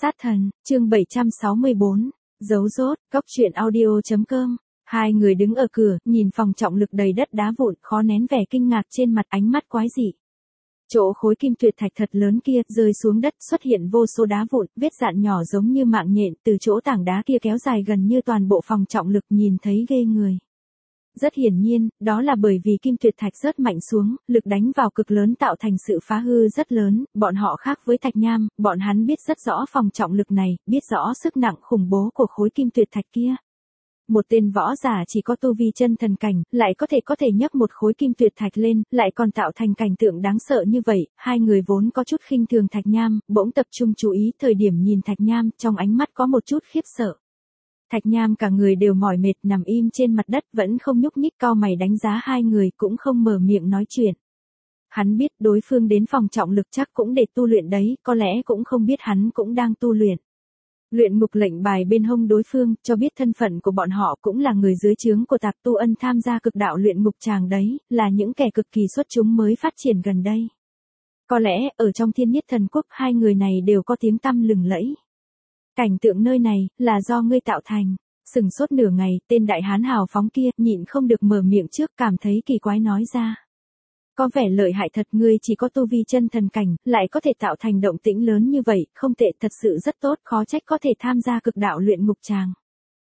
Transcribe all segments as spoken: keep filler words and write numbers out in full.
Sát thần, chương bảy trăm sáu mươi bốn, dấu rốt, góc truyện audio chấm com. Hai người đứng ở cửa, nhìn phòng trọng lực đầy đất đá vụn, khó nén vẻ kinh ngạc trên mặt, ánh mắt quái dị. Chỗ khối kim tuyệt thạch thật lớn kia, rơi xuống đất, xuất hiện vô số đá vụn, vết dạn nhỏ giống như mạng nhện, từ chỗ tảng đá kia kéo dài gần như toàn bộ phòng trọng lực, nhìn thấy ghê người. Rất hiển nhiên, đó là bởi vì kim tuyệt thạch rớt mạnh xuống, lực đánh vào cực lớn tạo thành sự phá hư rất lớn, bọn họ khác với Thạch Nham, bọn hắn biết rất rõ phòng trọng lực này, biết rõ sức nặng khủng bố của khối kim tuyệt thạch kia. Một tên võ giả chỉ có tu vi chân thần cảnh, lại có thể có thể nhấc một khối kim tuyệt thạch lên, lại còn tạo thành cảnh tượng đáng sợ như vậy, hai người vốn có chút khinh thường Thạch Nham, bỗng tập trung chú ý thời điểm nhìn Thạch Nham, trong ánh mắt có một chút khiếp sợ. Thạch Nham cả người đều mỏi mệt nằm im trên mặt đất vẫn không nhúc nhích, cau mày đánh giá hai người cũng không mở miệng nói chuyện. Hắn biết đối phương đến phòng trọng lực chắc cũng để tu luyện đấy, có lẽ cũng không biết hắn cũng đang tu luyện. Luyện ngục lệnh bài bên hông đối phương, cho biết thân phận của bọn họ cũng là người dưới trướng của Tạp Tu Ân tham gia cực đạo luyện ngục tràng đấy, là những kẻ cực kỳ xuất chúng mới phát triển gần đây. Có lẽ, ở trong Thiên Nhất Thần Quốc hai người này đều có tiếng tăm lừng lẫy. Cảnh tượng nơi này, là do ngươi tạo thành. Sừng sốt nửa ngày, tên đại hán hào phóng kia, nhịn không được mở miệng trước, cảm thấy kỳ quái nói ra. Có vẻ lợi hại thật, ngươi chỉ có tu vi chân thần cảnh, lại có thể tạo thành động tĩnh lớn như vậy, không tệ, thật sự rất tốt, khó trách có thể tham gia cực đạo luyện ngục tràng.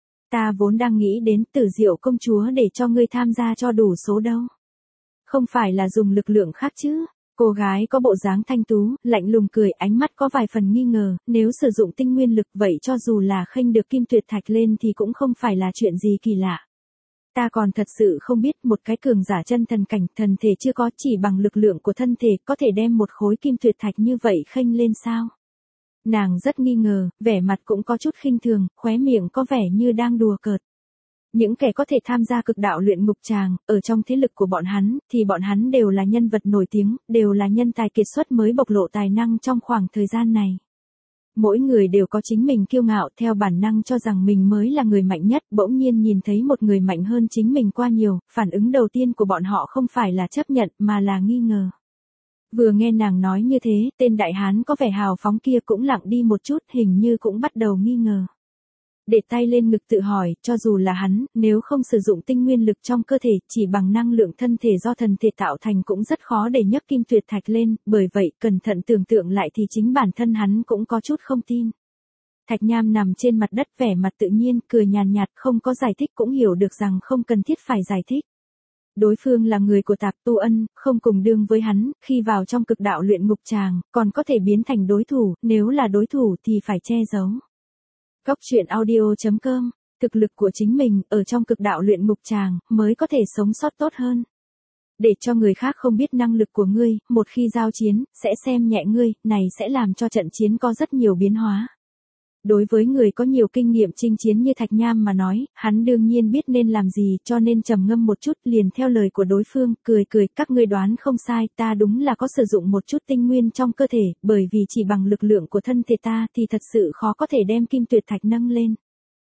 Ta vốn đang nghĩ đến Tử Diệu công chúa để cho ngươi tham gia cho đủ số đâu. Không phải là dùng lực lượng khác chứ. Cô gái có bộ dáng thanh tú, lạnh lùng cười, ánh mắt có vài phần nghi ngờ, nếu sử dụng tinh nguyên lực vậy cho dù là khênh được kim tuyệt thạch lên thì cũng không phải là chuyện gì kỳ lạ. Ta còn thật sự không biết một cái cường giả chân thần cảnh, thần thể chưa có, chỉ bằng lực lượng của thân thể có thể đem một khối kim tuyệt thạch như vậy khênh lên sao? Nàng rất nghi ngờ, vẻ mặt cũng có chút khinh thường, khóe miệng có vẻ như đang đùa cợt. Những kẻ có thể tham gia cực đạo luyện ngục tràng, ở trong thế lực của bọn hắn, thì bọn hắn đều là nhân vật nổi tiếng, đều là nhân tài kiệt xuất mới bộc lộ tài năng trong khoảng thời gian này. Mỗi người đều có chính mình kiêu ngạo, theo bản năng cho rằng mình mới là người mạnh nhất, bỗng nhiên nhìn thấy một người mạnh hơn chính mình qua nhiều, phản ứng đầu tiên của bọn họ không phải là chấp nhận, mà là nghi ngờ. Vừa nghe nàng nói như thế, tên đại hán có vẻ hào phóng kia cũng lặng đi một chút, hình như cũng bắt đầu nghi ngờ. Để tay lên ngực tự hỏi, cho dù là hắn, nếu không sử dụng tinh nguyên lực trong cơ thể, chỉ bằng năng lượng thân thể do thần thể tạo thành cũng rất khó để nhấc kim tuyệt thạch lên, bởi vậy, cẩn thận tưởng tượng lại thì chính bản thân hắn cũng có chút không tin. Thạch Nham nằm trên mặt đất vẻ mặt tự nhiên, cười nhàn nhạt, không có giải thích cũng hiểu được rằng không cần thiết phải giải thích. Đối phương là người của Tạp Tu Ân, không cùng đương với hắn, khi vào trong cực đạo luyện ngục tràng, còn có thể biến thành đối thủ, nếu là đối thủ thì phải che giấu. Góc truyện audio chấm com, thực lực của chính mình, ở trong cực đạo luyện ngục tràng, mới có thể sống sót tốt hơn. Để cho người khác không biết năng lực của ngươi, một khi giao chiến, sẽ xem nhẹ ngươi, này sẽ làm cho trận chiến có rất nhiều biến hóa. Đối với người có nhiều kinh nghiệm chinh chiến như Thạch Nham mà nói, hắn đương nhiên biết nên làm gì, cho nên trầm ngâm một chút, liền theo lời của đối phương, cười cười, các ngươi đoán không sai, ta đúng là có sử dụng một chút tinh nguyên trong cơ thể, bởi vì chỉ bằng lực lượng của thân thể ta thì thật sự khó có thể đem kim tuyệt thạch nâng lên.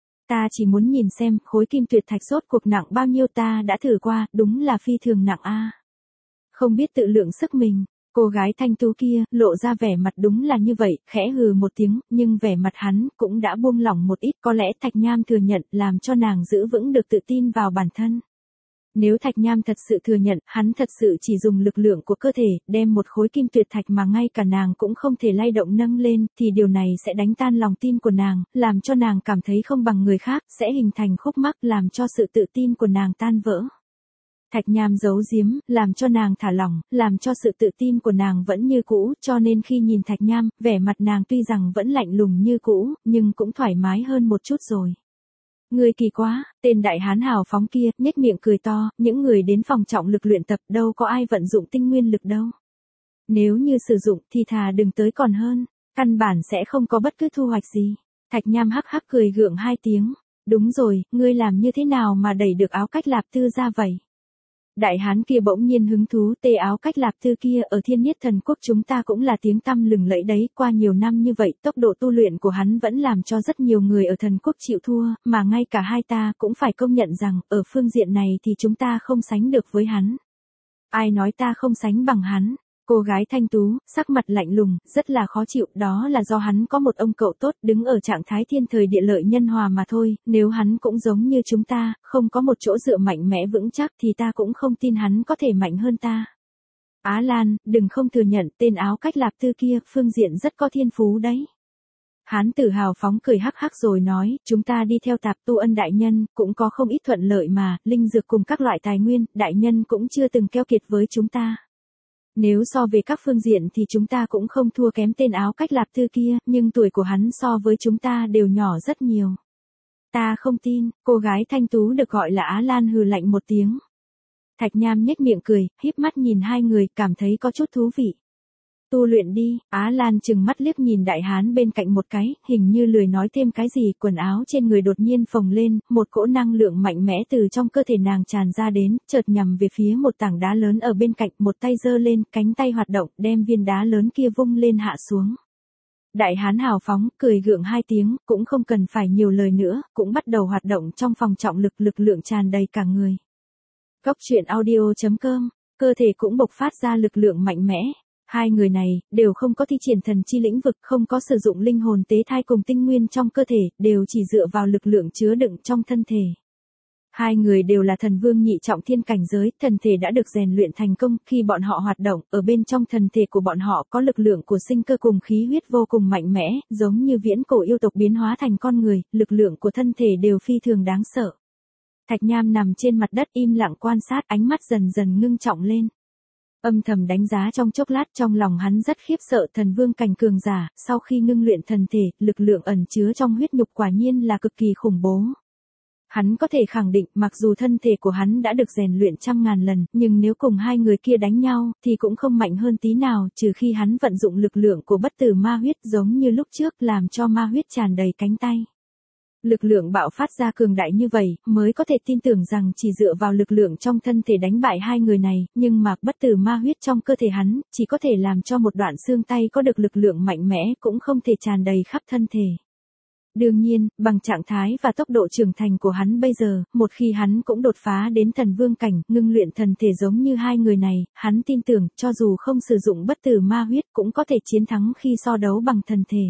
Ta chỉ muốn nhìn xem, khối kim tuyệt thạch rốt cuộc nặng bao nhiêu, ta đã thử qua, đúng là phi thường nặng a. Không biết tự lượng sức mình. Cô gái thanh tú kia, lộ ra vẻ mặt đúng là như vậy, khẽ hừ một tiếng, nhưng vẻ mặt hắn, cũng đã buông lỏng một ít, có lẽ Thạch Nham thừa nhận, làm cho nàng giữ vững được tự tin vào bản thân. Nếu Thạch Nham thật sự thừa nhận, hắn thật sự chỉ dùng lực lượng của cơ thể, đem một khối kim tuyệt thạch mà ngay cả nàng cũng không thể lay động nâng lên, thì điều này sẽ đánh tan lòng tin của nàng, làm cho nàng cảm thấy không bằng người khác, sẽ hình thành khúc mắc, làm cho sự tự tin của nàng tan vỡ. Thạch Nham giấu giếm, làm cho nàng thả lỏng, làm cho sự tự tin của nàng vẫn như cũ, cho nên khi nhìn Thạch Nham, vẻ mặt nàng tuy rằng vẫn lạnh lùng như cũ, nhưng cũng thoải mái hơn một chút rồi. Người kỳ quá, tên đại hán hào phóng kia, nhếch miệng cười to, những người đến phòng trọng lực luyện tập đâu có ai vận dụng tinh nguyên lực đâu. Nếu như sử dụng thì thà đừng tới còn hơn, căn bản sẽ không có bất cứ thu hoạch gì. Thạch Nham hắc hắc cười gượng hai tiếng, đúng rồi, ngươi làm như thế nào mà đẩy được áo cách lạp tư ra vậy? Đại hán kia bỗng nhiên hứng thú, tê áo cách lạp tư kia ở Thiên Nhất Thần Quốc chúng ta cũng là tiếng tăm lừng lẫy đấy, qua nhiều năm như vậy, tốc độ tu luyện của hắn vẫn làm cho rất nhiều người ở thần quốc chịu thua, mà ngay cả hai ta cũng phải công nhận rằng, ở phương diện này thì chúng ta không sánh được với hắn. Ai nói ta không sánh bằng hắn? Cô gái thanh tú, sắc mặt lạnh lùng, rất là khó chịu, đó là do hắn có một ông cậu tốt đứng ở trạng thái thiên thời địa lợi nhân hòa mà thôi, nếu hắn cũng giống như chúng ta, không có một chỗ dựa mạnh mẽ vững chắc thì ta cũng không tin hắn có thể mạnh hơn ta. Á Lan, đừng không thừa nhận tên áo cách lạp tư kia, phương diện rất có thiên phú đấy. Hán tử hào phóng cười hắc hắc rồi nói, chúng ta đi theo Tạp Tu Ân đại nhân, cũng có không ít thuận lợi mà, linh dược cùng các loại tài nguyên, đại nhân cũng chưa từng keo kiệt với chúng ta. Nếu so về các phương diện thì chúng ta cũng không thua kém tên áo cách lạp tư kia, nhưng tuổi của hắn so với chúng ta đều nhỏ rất nhiều. Ta không tin, cô gái thanh tú được gọi là Á Lan hừ lạnh một tiếng. Thạch Nham nhếch miệng cười, híp mắt nhìn hai người, cảm thấy có chút thú vị. Tu luyện đi, Á Lan chừng mắt liếc nhìn đại hán bên cạnh một cái, hình như lười nói thêm cái gì, quần áo trên người đột nhiên phồng lên, một cỗ năng lượng mạnh mẽ từ trong cơ thể nàng tràn ra đến, chợt nhằm về phía một tảng đá lớn ở bên cạnh, một tay giơ lên, cánh tay hoạt động, đem viên đá lớn kia vung lên hạ xuống. Đại hán hào phóng, cười gượng hai tiếng, cũng không cần phải nhiều lời nữa, cũng bắt đầu hoạt động trong phòng trọng lực, lực lượng tràn đầy cả người. Cốc truyện audio chấm com, cơ thể cũng bộc phát ra lực lượng mạnh mẽ. Hai người này, đều không có thi triển thần chi lĩnh vực, không có sử dụng linh hồn tế thai cùng tinh nguyên trong cơ thể, đều chỉ dựa vào lực lượng chứa đựng trong thân thể. Hai người đều là thần vương nhị trọng thiên cảnh giới, thần thể đã được rèn luyện thành công, khi bọn họ hoạt động, ở bên trong thần thể của bọn họ có lực lượng của sinh cơ cùng khí huyết vô cùng mạnh mẽ, giống như viễn cổ yêu tộc biến hóa thành con người, lực lượng của thân thể đều phi thường đáng sợ. Thạch Nham nằm trên mặt đất im lặng quan sát, ánh mắt dần dần ngưng trọng lên. Âm thầm đánh giá trong chốc lát, trong lòng hắn rất khiếp sợ, thần vương cảnh cường giả, sau khi ngưng luyện thần thể, lực lượng ẩn chứa trong huyết nhục quả nhiên là cực kỳ khủng bố. Hắn có thể khẳng định, mặc dù thân thể của hắn đã được rèn luyện trăm ngàn lần, nhưng nếu cùng hai người kia đánh nhau, thì cũng không mạnh hơn tí nào, trừ khi hắn vận dụng lực lượng của bất tử ma huyết giống như lúc trước, làm cho ma huyết tràn đầy cánh tay. Lực lượng bạo phát ra cường đại như vậy, mới có thể tin tưởng rằng chỉ dựa vào lực lượng trong thân thể đánh bại hai người này, nhưng mà bất tử ma huyết trong cơ thể hắn, chỉ có thể làm cho một đoạn xương tay có được lực lượng mạnh mẽ, cũng không thể tràn đầy khắp thân thể. Đương nhiên, bằng trạng thái và tốc độ trưởng thành của hắn bây giờ, một khi hắn cũng đột phá đến thần vương cảnh, ngưng luyện thần thể giống như hai người này, hắn tin tưởng, cho dù không sử dụng bất tử ma huyết cũng có thể chiến thắng khi so đấu bằng thần thể.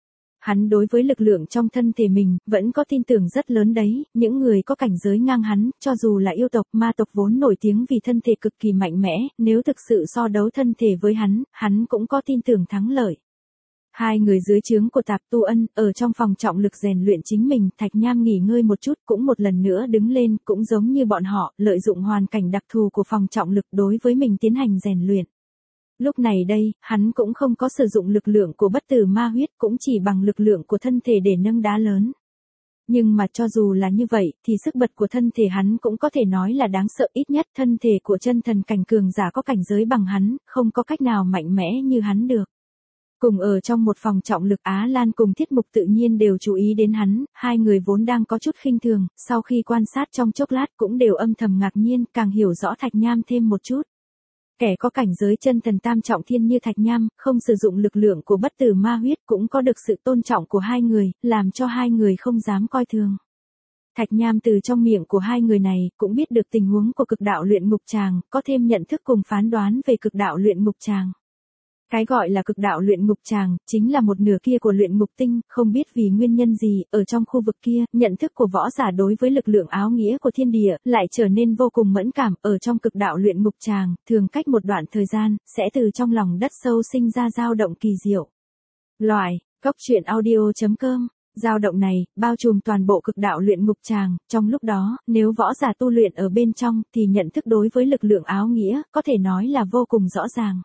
Hắn đối với lực lượng trong thân thể mình, vẫn có tin tưởng rất lớn đấy, những người có cảnh giới ngang hắn, cho dù là yêu tộc, ma tộc vốn nổi tiếng vì thân thể cực kỳ mạnh mẽ, nếu thực sự so đấu thân thể với hắn, hắn cũng có tin tưởng thắng lợi. Hai người dưới trướng của Tạp Tu Ân, ở trong phòng trọng lực rèn luyện chính mình, Thạch Nham nghỉ ngơi một chút, cũng một lần nữa đứng lên, cũng giống như bọn họ, lợi dụng hoàn cảnh đặc thù của phòng trọng lực đối với mình tiến hành rèn luyện. Lúc này đây, hắn cũng không có sử dụng lực lượng của bất tử ma huyết, cũng chỉ bằng lực lượng của thân thể để nâng đá lớn. Nhưng mà cho dù là như vậy, thì sức bật của thân thể hắn cũng có thể nói là đáng sợ, ít nhất thân thể của chân thần cảnh cường giả có cảnh giới bằng hắn, không có cách nào mạnh mẽ như hắn được. Cùng ở trong một phòng trọng lực, Á Lan cùng Thiết Mục tự nhiên đều chú ý đến hắn, hai người vốn đang có chút khinh thường, sau khi quan sát trong chốc lát cũng đều âm thầm ngạc nhiên, càng hiểu rõ Thạch Nham thêm một chút. Kẻ có cảnh giới chân thần tam trọng thiên như Thạch Nham, không sử dụng lực lượng của bất tử ma huyết cũng có được sự tôn trọng của hai người, làm cho hai người không dám coi thường. Thạch Nham từ trong miệng của hai người này, cũng biết được tình huống của cực đạo luyện ngục tràng, có thêm nhận thức cùng phán đoán về cực đạo luyện ngục tràng. Cái gọi là cực đạo luyện ngục tràng, chính là một nửa kia của luyện ngục tinh, không biết vì nguyên nhân gì, ở trong khu vực kia, nhận thức của võ giả đối với lực lượng áo nghĩa của thiên địa, lại trở nên vô cùng mẫn cảm, ở trong cực đạo luyện ngục tràng, thường cách một đoạn thời gian, sẽ từ trong lòng đất sâu sinh ra dao động kỳ diệu. Loại, cốc truyện audio chấm com. Dao động này, bao trùm toàn bộ cực đạo luyện ngục tràng, trong lúc đó, nếu võ giả tu luyện ở bên trong, thì nhận thức đối với lực lượng áo nghĩa, có thể nói là vô cùng rõ ràng.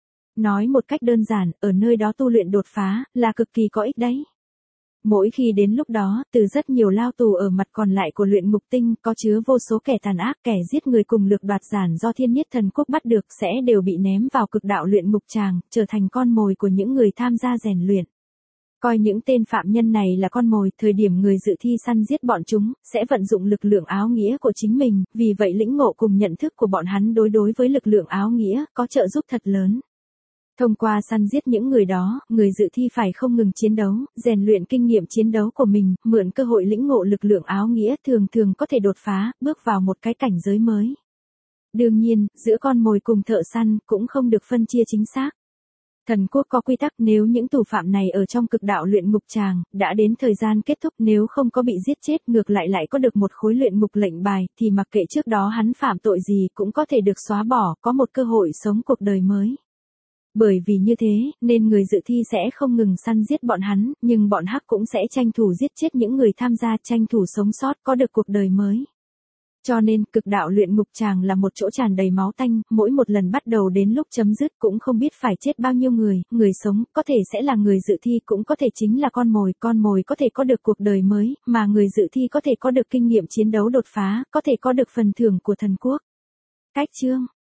Nói một cách đơn giản, ở nơi đó tu luyện đột phá, là cực kỳ có ích đấy. Mỗi khi đến lúc đó, từ rất nhiều lao tù ở mặt còn lại của luyện ngục tinh, có chứa vô số kẻ tàn ác, kẻ giết người cùng lược đoạt giản do thiên nhất thần quốc bắt được, sẽ đều bị ném vào cực đạo luyện ngục tràng, trở thành con mồi của những người tham gia rèn luyện. Coi những tên phạm nhân này là con mồi, thời điểm người dự thi săn giết bọn chúng, sẽ vận dụng lực lượng áo nghĩa của chính mình, vì vậy lĩnh ngộ cùng nhận thức của bọn hắn đối đối với lực lượng áo nghĩa, có trợ giúp thật lớn. Thông qua săn giết những người đó, người dự thi phải không ngừng chiến đấu, rèn luyện kinh nghiệm chiến đấu của mình, mượn cơ hội lĩnh ngộ lực lượng áo nghĩa thường thường có thể đột phá, bước vào một cái cảnh giới mới. Đương nhiên, giữa con mồi cùng thợ săn cũng không được phân chia chính xác. Thần quốc có quy tắc nếu những tù phạm này ở trong cực đạo luyện ngục tràng, đã đến thời gian kết thúc nếu không có bị giết chết ngược lại lại có được một khối luyện ngục lệnh bài thì mặc kệ trước đó hắn phạm tội gì cũng có thể được xóa bỏ, có một cơ hội sống cuộc đời mới. Bởi vì như thế, nên người dự thi sẽ không ngừng săn giết bọn hắn, nhưng bọn hắc cũng sẽ tranh thủ giết chết những người tham gia tranh thủ sống sót có được cuộc đời mới. Cho nên, cực đạo luyện ngục tràng là một chỗ tràn đầy máu tanh, mỗi một lần bắt đầu đến lúc chấm dứt cũng không biết phải chết bao nhiêu người, người sống, có thể sẽ là người dự thi cũng có thể chính là con mồi, con mồi có thể có được cuộc đời mới, mà người dự thi có thể có được kinh nghiệm chiến đấu đột phá, có thể có được phần thưởng của thần quốc. Cách chương